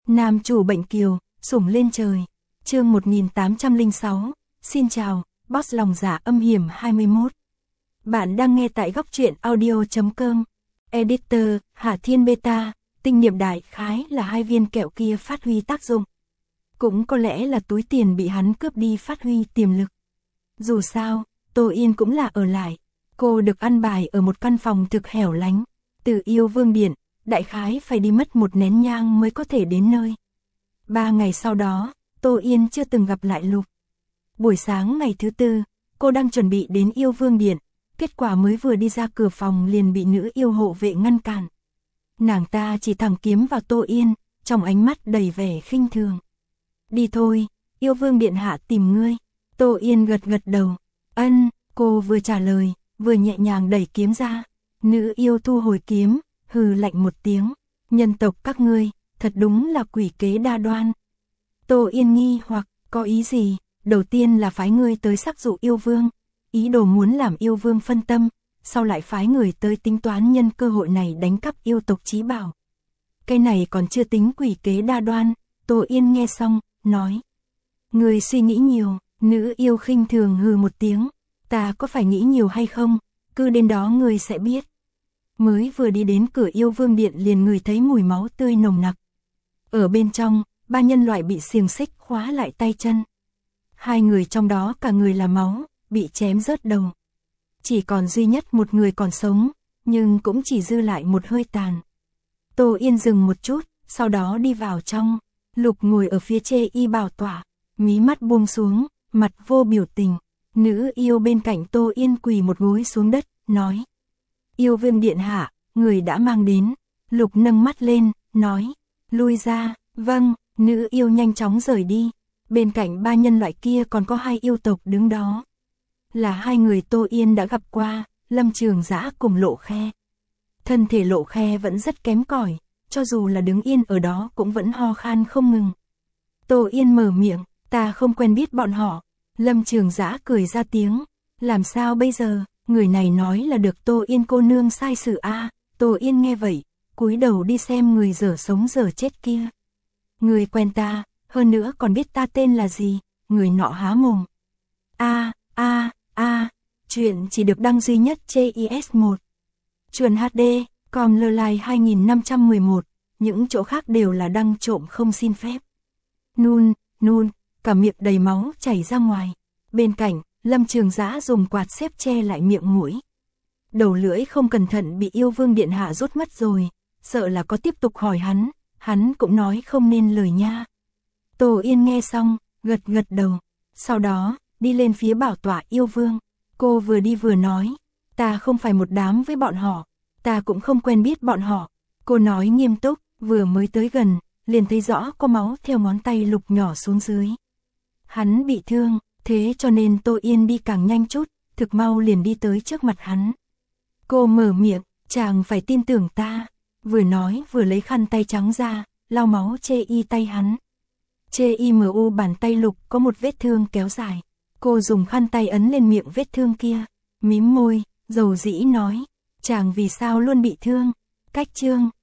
Nam chủ bệnh kiều, sủng lên trời. Chương 1806. Xin chào, boss lòng dạ âm hiểm 21. Bạn đang nghe tại góc truyện audio.com. Editor, Hà Thiên Beta. Tinh niệm đại khái là 2 viên kẹo kia phát huy tác dụng. Cũng có lẽ là túi tiền bị hắn cướp đi phát huy tiềm lực. Dù sao, Tô Yên cũng là ở lại. Cô được ăn bài ở một căn phòng thực hẻo lánh. Từ Yêu Vương Điện, đại khái phải đi mất 1 nén nhang mới có thể đến nơi. 3 ngày sau đó, Tô Yên chưa từng gặp lại Lục. Buổi sáng ngày thứ 4, cô đang chuẩn bị đến Yêu Vương Điện. Kết quả mới vừa đi ra cửa phòng liền bị nữ yêu hộ vệ ngăn cản. Nàng ta chỉ thẳng kiếm vào Tô Yên, trong ánh mắt đầy vẻ khinh thường. Đi thôi, Yêu Vương Điện hạ tìm ngươi. Tô Yên gật gật đầu. Ân, cô vừa trả lời, vừa nhẹ nhàng đẩy kiếm ra. Nữ yêu thu hồi kiếm, hừ lạnh một tiếng. Nhân tộc các ngươi, thật đúng là quỷ kế đa đoan. Tô Yên nghi hoặc, có ý gì? Đầu tiên là phái ngươi tới sắc dụ yêu vương. Ý đồ muốn làm yêu vương phân tâm, sau lại phái người tới tính toán nhân cơ hội này đánh cắp yêu tộc chí bảo. Cái này còn chưa tính quỷ kế đa đoan. Tô Yên nghe xong, nói. Ngươi suy nghĩ nhiều. Nữ yêu khinh thường hừ một tiếng. Ta có phải nghĩ nhiều hay không? Cứ đến đó ngươi sẽ biết. Mới vừa đi đến cửa Yêu Vương Điện liền ngửi thấy mùi máu tươi nồng nặc. Ở bên trong, 3 nhân loại bị xiềng xích khóa lại tay chân. 2 người trong đó cả người là máu, bị chém rớt đầu. Chỉ còn duy nhất một người còn sống, nhưng cũng chỉ dư lại một hơi tàn. Tô Yên dừng một chút, sau đó đi vào trong. Lục ngồi ở phía trên y bảo tọa, mí mắt buông xuống, mặt vô biểu tình. Nữ yêu bên cạnh Tô Yên quỳ một gối xuống đất, nói. Yêu Vương Điện hạ, người đã mang đến. Lục nâng mắt lên, nói. Lui ra, vâng. Nữ yêu nhanh chóng rời đi. Bên cạnh 3 nhân loại kia còn có 2 yêu tộc đứng đó. Là 2 người Tô Yên đã gặp qua, Lâm Trường Dã cùng Lộ Khe. Thân thể Lộ Khe vẫn rất kém cỏi, cho dù là đứng yên ở đó cũng vẫn ho khan không ngừng. Tô Yên mở miệng, ta không quen biết bọn họ. Lâm Trường Dã cười ra tiếng, làm sao bây giờ? Người này nói là được Tô Yên cô nương sai sự a. Tô Yên nghe vậy, cúi đầu đi xem người dở sống dở chết kia. Người quen ta, hơn nữa còn biết ta tên là gì? Người nọ há mồm. Chuyện chỉ được đăng duy nhất CIS1. Chuyện HD, com lơ lai 2511, những chỗ khác đều là đăng trộm không xin phép. Nun, cả miệng đầy máu chảy ra ngoài. Bên cạnh, Lâm Trường Dã dùng quạt xếp che lại miệng mũi. Đầu lưỡi không cẩn thận bị Yêu Vương Điện hạ rút mất rồi, sợ là có tiếp tục hỏi hắn cũng nói không nên lời nha. Tô Yên nghe xong, gật đầu. Sau đó, đi lên phía bảo tọa Yêu Vương. Cô vừa đi vừa nói, ta không phải một đám với bọn họ, ta cũng không quen biết bọn họ. Cô nói nghiêm túc, vừa mới tới gần, liền thấy rõ có máu theo ngón tay Lục nhỏ xuống dưới. Hắn bị thương, thế cho nên Tô Yên đi càng nhanh chút, thực mau liền đi tới trước mặt hắn. Cô mở miệng, chàng phải tin tưởng ta. Vừa nói vừa lấy khăn tay trắng ra, lau máu chê y tay hắn. Chê y mu bàn tay Lục có một vết thương kéo dài. Cô dùng khăn tay ấn lên miệng vết thương kia, mím môi, dầu dĩ nói. Chàng vì sao luôn bị thương? Cách chương,